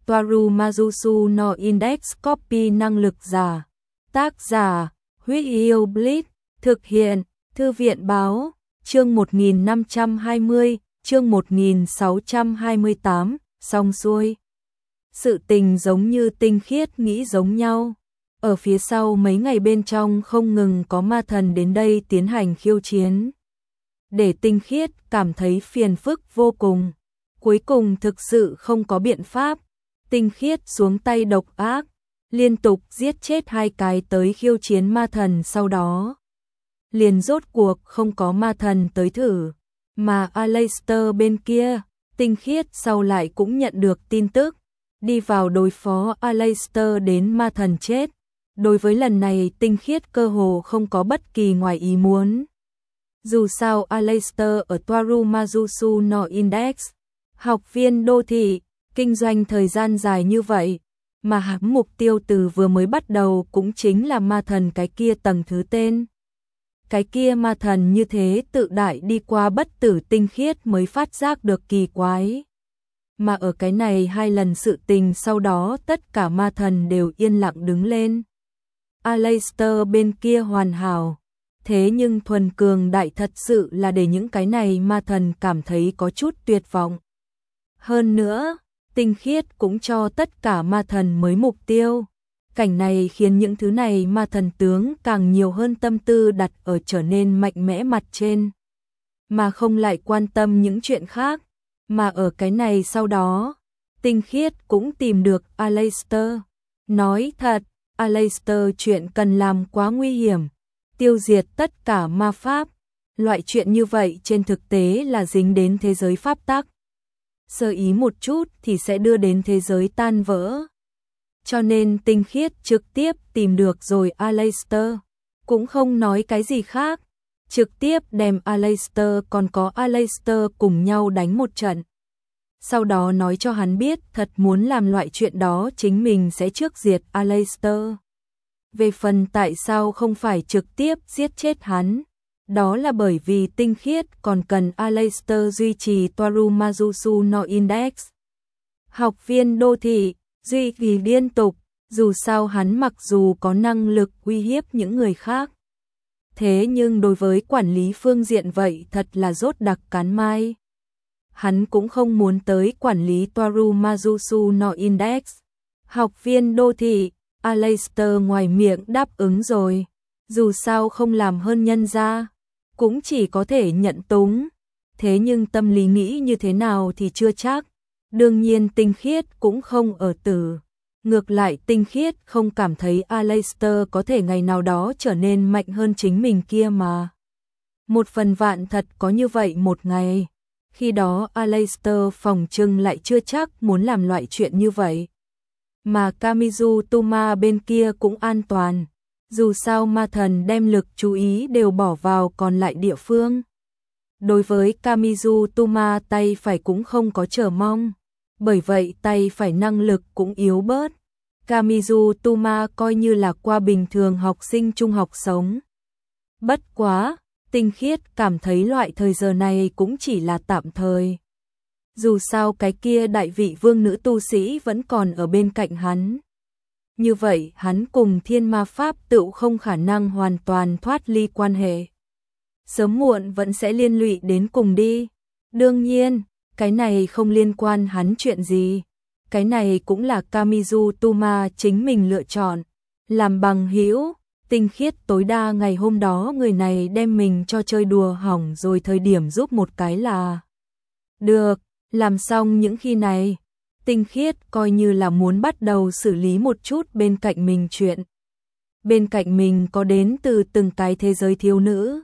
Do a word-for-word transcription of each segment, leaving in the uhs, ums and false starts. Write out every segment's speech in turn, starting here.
Toaru Mazusu no Index Copy năng lực giả. Tác giả, Huyết Yêu Blitz, thực hiện, Thư viện báo, chương một nghìn năm trăm hai mươi, chương một nghìn sáu trăm hai mươi tám, xong xuôi. Sự tình giống như Tinh Khiết nghĩ giống nhau. Ở phía sau mấy ngày bên trong không ngừng có ma thần đến đây tiến hành khiêu chiến. Để Tinh Khiết cảm thấy phiền phức vô cùng. Cuối cùng thực sự không có biện pháp. Tinh Khiết xuống tay độc ác, liên tục giết chết hai cái tới khiêu chiến ma thần, sau đó liền rốt cuộc không có ma thần tới thử. Mà Aleister bên kia, Tinh Khiết sau lại cũng nhận được tin tức, đi vào đối phó Aleister đến ma thần chết. Đối với lần này Tinh Khiết cơ hồ không có bất kỳ ngoài ý muốn. Dù sao Aleister ở Toaru Mazusu no Index, học viên đô thị, kinh doanh thời gian dài như vậy, mà hắn mục tiêu từ vừa mới bắt đầu cũng chính là ma thần cái kia tầng thứ tên. Cái kia ma thần như thế tự đại đi qua bất tử Tinh Khiết mới phát giác được kỳ quái. Mà ở cái này hai lần sự tình sau đó tất cả ma thần đều yên lặng đứng lên. Aleister bên kia hoàn hảo, thế nhưng thuần cường đại thật sự là để những cái này ma thần cảm thấy có chút tuyệt vọng. Hơn nữa, Tinh Khiết cũng cho tất cả ma thần mới mục tiêu. Cảnh này khiến những thứ này ma thần tướng càng nhiều hơn tâm tư đặt ở trở nên mạnh mẽ mặt trên, mà không lại quan tâm những chuyện khác. Mà ở cái này sau đó, Tinh Khiết cũng tìm được Aleister. Nói thật, Aleister chuyện cần làm quá nguy hiểm, tiêu diệt tất cả ma pháp. Loại chuyện như vậy trên thực tế là dính đến thế giới pháp tắc. Sơ ý một chút thì sẽ đưa đến thế giới tan vỡ. Cho nên Tinh Khiết trực tiếp tìm được rồi Aleister, cũng không nói cái gì khác, trực tiếp đem Aleister còn có Aleister cùng nhau đánh một trận. Sau đó nói cho hắn biết thật muốn làm loại chuyện đó chính mình sẽ trước diệt Aleister. Về phần tại sao không phải trực tiếp giết chết hắn, đó là bởi vì Tinh Khiết còn cần Aleister duy trì Toaru Mazusu no Index. Học viên đô thị, duy trì liên tục, dù sao hắn mặc dù có năng lực uy hiếp những người khác. Thế nhưng đối với quản lý phương diện vậy thật là rốt đặc cán mai. Hắn cũng không muốn tới quản lý Toaru Mazusu no Index. Học viên đô thị, Aleister ngoài miệng đáp ứng rồi. Dù sao không làm hơn nhân gia, cũng chỉ có thể nhận túng. Thế nhưng tâm lý nghĩ như thế nào thì chưa chắc. Đương nhiên Tinh Khiết cũng không ở tử. Ngược lại Tinh Khiết không cảm thấy Aleister có thể ngày nào đó trở nên mạnh hơn chính mình kia mà. Một phần vạn thật có như vậy một ngày. Khi đó Aleister phòng trừng lại chưa chắc muốn làm loại chuyện như vậy. Mà Kamizu Tuma bên kia cũng an toàn. Dù sao ma thần đem lực chú ý đều bỏ vào còn lại địa phương. Đối với Kamizu Tuma tay phải cũng không có chờ mong. Bởi vậy tay phải năng lực cũng yếu bớt. Kamizu Tuma coi như là qua bình thường học sinh trung học sống. Bất quá, Tinh Khiết cảm thấy loại thời giờ này cũng chỉ là tạm thời. Dù sao cái kia đại vị vương nữ tu sĩ vẫn còn ở bên cạnh hắn. Như vậy hắn cùng thiên ma pháp tự không khả năng hoàn toàn thoát ly quan hệ. Sớm muộn vẫn sẽ liên lụy đến cùng đi. Đương nhiên, cái này không liên quan hắn chuyện gì. Cái này cũng là Kamizu Tuma chính mình lựa chọn. Làm bằng hữu, Tinh Khiết tối đa ngày hôm đó người này đem mình cho chơi đùa hỏng rồi thời điểm giúp một cái là được. Làm xong những khi này, Tinh Khiết coi như là muốn bắt đầu xử lý một chút bên cạnh mình chuyện. Bên cạnh mình có đến từ từng cái thế giới thiếu nữ.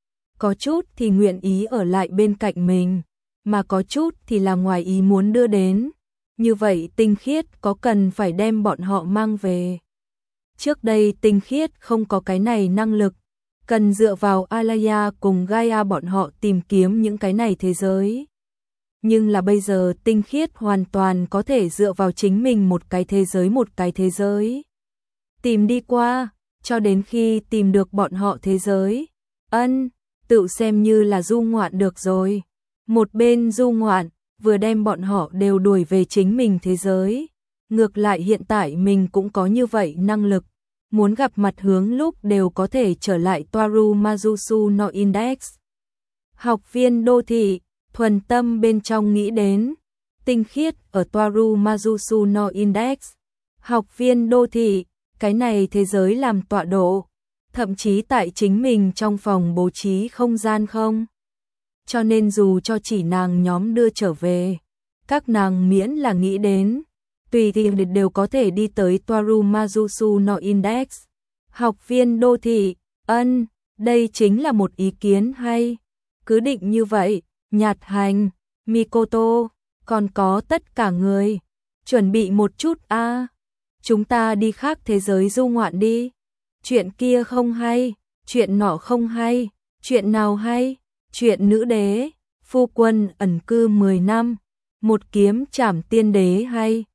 Có chút thì nguyện ý ở lại bên cạnh mình, mà có chút thì là ngoài ý muốn đưa đến. Như vậy Tinh Khiết có cần phải đem bọn họ mang về. Trước đây Tinh Khiết không có cái này năng lực, cần dựa vào Alaya cùng Gaia bọn họ tìm kiếm những cái này thế giới. Nhưng là bây giờ Tinh Khiết hoàn toàn có thể dựa vào chính mình một cái thế giới một cái thế giới. Tìm đi qua, cho đến khi tìm được bọn họ thế giới. Ân, tự xem như là du ngoạn được rồi. Một bên du ngoạn, vừa đem bọn họ đều đuổi về chính mình thế giới. ngược lại hiện tại mình cũng có như vậy năng lực, muốn gặp mặt hướng lúc đều có thể trở lại Toaru Mazusu no Index. Học viên đô thị, thuần tâm bên trong nghĩ đến, tinh khiết ở Toaru Mazusu no Index. Học viên đô thị, cái này thế giới làm tọa độ, thậm chí tại chính mình trong phòng bố trí không gian không. Cho nên dù cho chỉ nàng nhóm đưa trở về, các nàng miễn là nghĩ đến, tùy thì đều có thể đi tới Toaru Mazusu no Index. Học viên đô thị, ân, đây chính là một ý kiến hay. Cứ định như vậy, Nhạt Hành, Mikoto, còn có tất cả người. Chuẩn bị một chút a, chúng ta đi khác thế giới du ngoạn đi. Chuyện kia không hay, chuyện nọ không hay, chuyện nào hay? Chuyện nữ đế, phu quân ẩn cư mười năm, một kiếm trảm tiên đế hay.